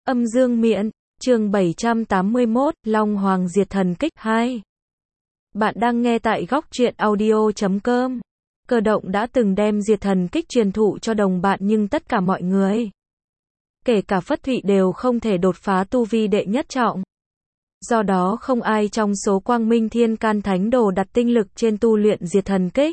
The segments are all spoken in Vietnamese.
Âm dương miện, chương 781, Long Hoàng diệt thần kích 2. Bạn đang nghe tại góc truyện audio.com. Cơ động đã từng đem diệt thần kích truyền thụ cho đồng bạn nhưng tất cả mọi người, kể cả Phất Thụy đều không thể đột phá tu vi đệ nhất trọng. Do đó không ai trong số Quang Minh Thiên Can Thánh Đồ đặt tinh lực trên tu luyện diệt thần kích.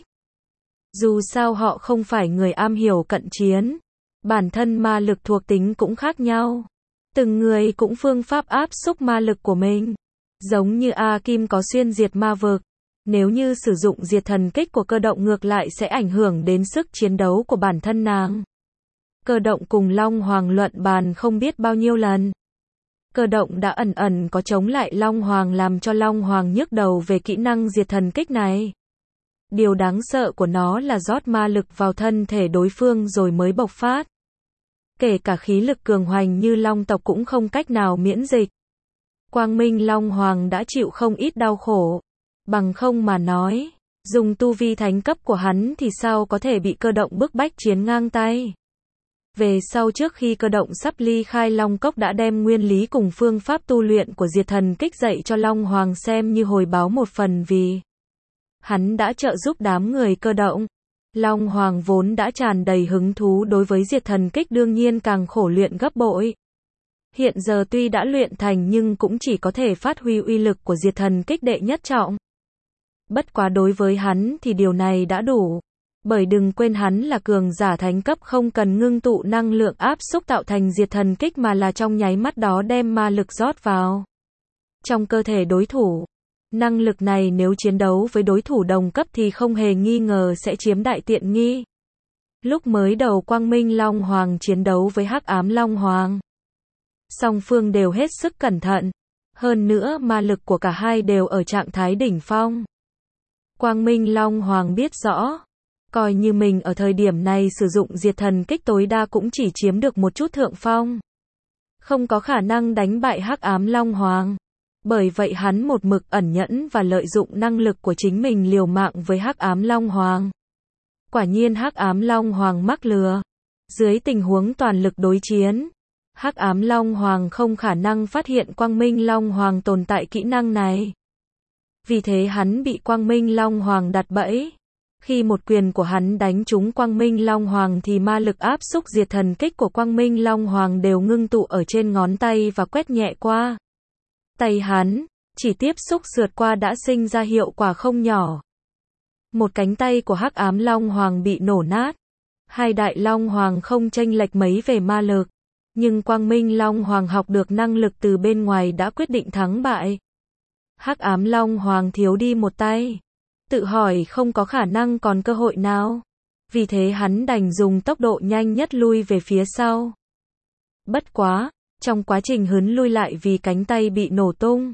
Dù sao họ không phải người am hiểu cận chiến, bản thân ma lực thuộc tính cũng khác nhau. Từng người cũng phương pháp áp xúc ma lực của mình. Giống như A Kim có xuyên diệt ma vực, nếu như sử dụng diệt thần kích của cơ động ngược lại sẽ ảnh hưởng đến sức chiến đấu của bản thân nàng. Cơ động cùng Long Hoàng luận bàn không biết bao nhiêu lần. Cơ động đã ẩn ẩn có chống lại Long Hoàng làm cho Long Hoàng nhức đầu về kỹ năng diệt thần kích này. Điều đáng sợ của nó là rót ma lực vào thân thể đối phương rồi mới bộc phát. Kể cả khí lực cường hoành như Long tộc cũng không cách nào miễn dịch. Quang Minh Long Hoàng đã chịu không ít đau khổ. Bằng không mà nói, dùng tu vi thánh cấp của hắn thì sao có thể bị cơ động bức bách chiến ngang tay. Về sau trước khi cơ động sắp ly khai Long Cốc đã đem nguyên lý cùng phương pháp tu luyện của diệt thần kích dạy cho Long Hoàng xem như hồi báo một phần vì hắn đã trợ giúp đám người cơ động. Long Hoàng vốn đã tràn đầy hứng thú đối với diệt thần kích đương nhiên càng khổ luyện gấp bội. Hiện giờ tuy đã luyện thành nhưng cũng chỉ có thể phát huy uy lực của diệt thần kích đệ nhất trọng. Bất quá đối với hắn thì điều này đã đủ. Bởi đừng quên hắn là cường giả thánh cấp không cần ngưng tụ năng lượng áp xúc tạo thành diệt thần kích mà là trong nháy mắt đó đem ma lực rót vào trong cơ thể đối thủ. Năng lực này nếu chiến đấu với đối thủ đồng cấp thì không hề nghi ngờ sẽ chiếm đại tiện nghi. Lúc mới đầu Quang Minh Long Hoàng chiến đấu với Hắc Ám Long Hoàng, song phương đều hết sức cẩn thận. Hơn nữa ma lực của cả hai đều ở trạng thái đỉnh phong. Quang Minh Long Hoàng biết rõ, coi như mình ở thời điểm này sử dụng diệt thần kích tối đa cũng chỉ chiếm được một chút thượng phong. Không có khả năng đánh bại Hắc Ám Long Hoàng. Bởi vậy hắn một mực ẩn nhẫn và lợi dụng năng lực của chính mình liều mạng với Hắc Ám Long Hoàng. Quả nhiên Hắc Ám Long Hoàng mắc lừa. Dưới tình huống toàn lực đối chiến, Hắc Ám Long Hoàng không khả năng phát hiện Quang Minh Long Hoàng tồn tại kỹ năng này. Vì thế hắn bị Quang Minh Long Hoàng đặt bẫy. Khi một quyền của hắn đánh trúng Quang Minh Long Hoàng thì ma lực áp xúc diệt thần kích của Quang Minh Long Hoàng đều ngưng tụ ở trên ngón tay và quét nhẹ qua tay hắn, chỉ tiếp xúc sượt qua đã sinh ra hiệu quả không nhỏ. Một cánh tay của Hắc Ám Long Hoàng bị nổ nát. Hai đại Long Hoàng không chênh lệch mấy về ma lực, nhưng Quang Minh Long Hoàng học được năng lực từ bên ngoài đã quyết định thắng bại. Hắc Ám Long Hoàng thiếu đi một tay, tự hỏi không có khả năng còn cơ hội nào. Vì thế hắn đành dùng tốc độ nhanh nhất lui về phía sau. Bất quá, trong quá trình hấn lui lại vì cánh tay bị nổ tung,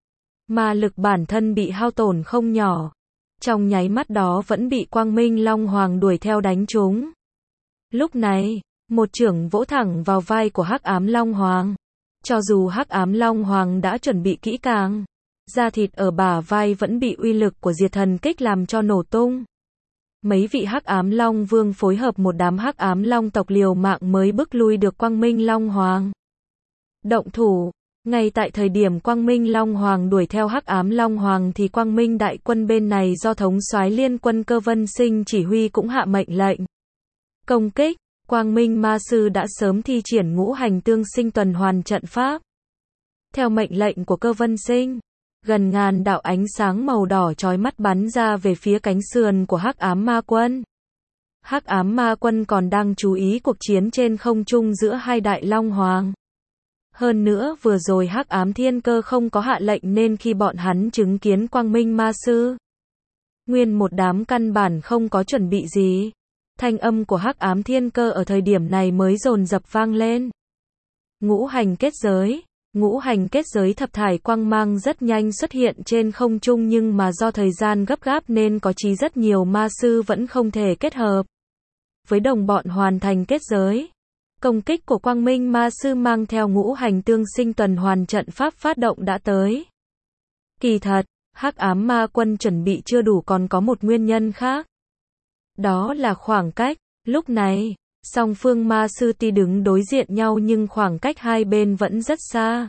ma lực bản thân bị hao tổn không nhỏ. Trong nháy mắt đó vẫn bị Quang Minh Long Hoàng đuổi theo đánh trúng. Lúc này, một chưởng vỗ thẳng vào vai của Hắc Ám Long Hoàng. Cho dù Hắc Ám Long Hoàng đã chuẩn bị kỹ càng, da thịt ở bả vai vẫn bị uy lực của diệt thần kích làm cho nổ tung. Mấy vị Hắc Ám Long Vương phối hợp một đám Hắc Ám Long tộc liều mạng mới bức lui được Quang Minh Long Hoàng. Động thủ, ngay tại thời điểm Quang Minh Long Hoàng đuổi theo Hắc Ám Long Hoàng thì Quang Minh đại quân bên này do thống soái liên quân Cơ Vân Sinh chỉ huy cũng hạ mệnh lệnh công kích. Quang Minh Ma Sư đã sớm thi triển ngũ hành tương sinh tuần hoàn trận pháp. Theo mệnh lệnh của Cơ Vân Sinh, gần ngàn đạo ánh sáng màu đỏ chói mắt bắn ra về phía cánh sườn của Hắc Ám Ma Quân. Hắc Ám Ma Quân còn đang chú ý cuộc chiến trên không trung giữa hai đại Long Hoàng. Hơn nữa vừa rồi Hắc Ám Thiên Cơ không có hạ lệnh nên khi bọn hắn chứng kiến Quang Minh Ma Sư, nguyên một đám căn bản không có chuẩn bị gì. Thanh âm của Hắc Ám Thiên Cơ ở thời điểm này mới dồn dập vang lên. Ngũ hành kết giới. Ngũ hành kết giới thập thải quang mang rất nhanh xuất hiện trên không trung nhưng mà do thời gian gấp gáp nên có chí rất nhiều ma sư vẫn không thể kết hợp với đồng bọn hoàn thành kết giới. Công kích của Quang Minh Ma Sư mang theo ngũ hành tương sinh tuần hoàn trận pháp phát động đã tới. Kỳ thật, Hắc Ám Ma Quân chuẩn bị chưa đủ còn có một nguyên nhân khác. Đó là khoảng cách. Lúc này, Song phương ma sư tuy đứng đối diện nhau nhưng khoảng cách hai bên vẫn rất xa.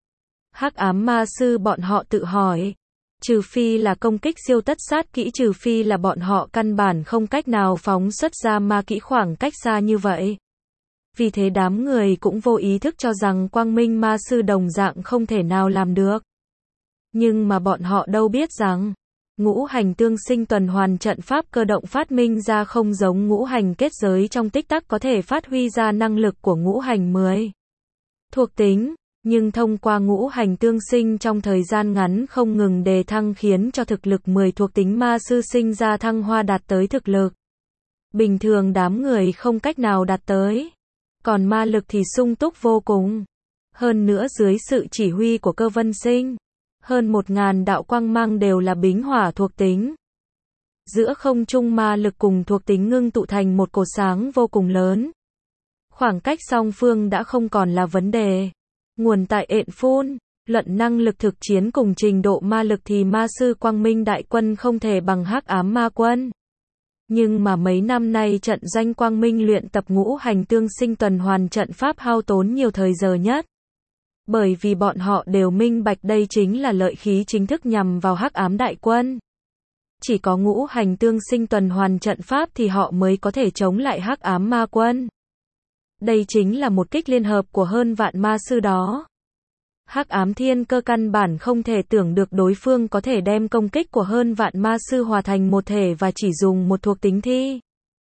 Hắc ám ma sư bọn họ tự hỏi. Trừ phi là công kích siêu tất sát kỹ, trừ phi là bọn họ căn bản không cách nào phóng xuất ra ma kỹ khoảng cách xa như vậy. Vì thế đám người cũng vô ý thức cho rằng quang minh ma sư đồng dạng không thể nào làm được. Nhưng mà bọn họ đâu biết rằng, ngũ hành tương sinh tuần hoàn trận pháp cơ động phát minh ra không giống ngũ hành kết giới trong tích tắc có thể phát huy ra năng lực của ngũ hành 10 thuộc tính, nhưng thông qua ngũ hành tương sinh trong thời gian ngắn không ngừng đề thăng khiến cho thực lực 10 thuộc tính ma sư sinh ra thăng hoa đạt tới thực lực bình thường đám người không cách nào đạt tới. Còn ma lực thì sung túc vô cùng. Hơn nữa dưới sự chỉ huy của Cơ Vân Sinh, hơn 1000 đạo quang mang đều là bính hỏa thuộc tính. Giữa không trung ma lực cùng thuộc tính ngưng tụ thành một cột sáng vô cùng lớn. Khoảng cách song phương đã không còn là vấn đề. Nguồn tại ện phun, luận năng lực thực chiến cùng trình độ ma lực thì ma sư Quang Minh Đại Quân không thể bằng Hắc Ám Ma Quân. Nhưng mà mấy năm nay trận doanh Quang Minh luyện tập ngũ hành tương sinh tuần hoàn trận pháp hao tốn nhiều thời giờ nhất. Bởi vì bọn họ đều minh bạch đây chính là lợi khí chính thức nhằm vào Hắc Ám Đại Quân. Chỉ có ngũ hành tương sinh tuần hoàn trận pháp thì họ mới có thể chống lại Hắc Ám Ma Quân. Đây chính là một kích liên hợp của hơn vạn ma sư đó. Hắc Ám Thiên Cơ căn bản không thể tưởng được đối phương có thể đem công kích của hơn vạn ma sư hòa thành một thể và chỉ dùng một thuộc tính thi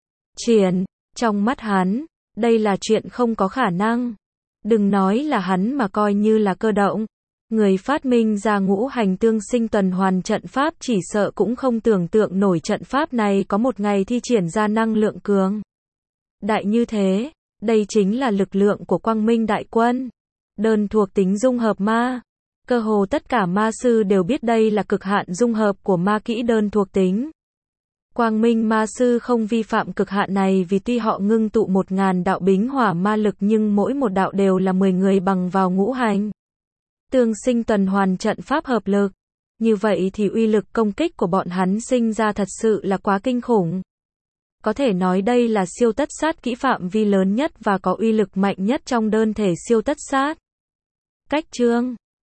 triển. Trong mắt hắn, đây là chuyện không có khả năng. Đừng nói là hắn mà coi như là Cơ Động, người phát minh ra ngũ hành tương sinh tuần hoàn trận pháp chỉ sợ cũng không tưởng tượng nổi trận pháp này có một ngày thi triển ra năng lượng cường đại như thế. Đây chính là lực lượng của Quang Minh Đại Quân. Đơn thuộc tính dung hợp ma. Cơ hồ tất cả ma sư đều biết đây là cực hạn dung hợp của ma kỹ đơn thuộc tính. Quang Minh ma sư không vi phạm cực hạn này vì tuy họ ngưng tụ 1000 đạo bính hỏa ma lực nhưng mỗi một đạo đều là 10 người bằng vào ngũ hành tương sinh tuần hoàn trận pháp hợp lực. Như vậy thì uy lực công kích của bọn hắn sinh ra thật sự là quá kinh khủng. Có thể nói đây là siêu tất sát kỹ phạm vi lớn nhất và có uy lực mạnh nhất trong đơn thể siêu tất sát. Cách chương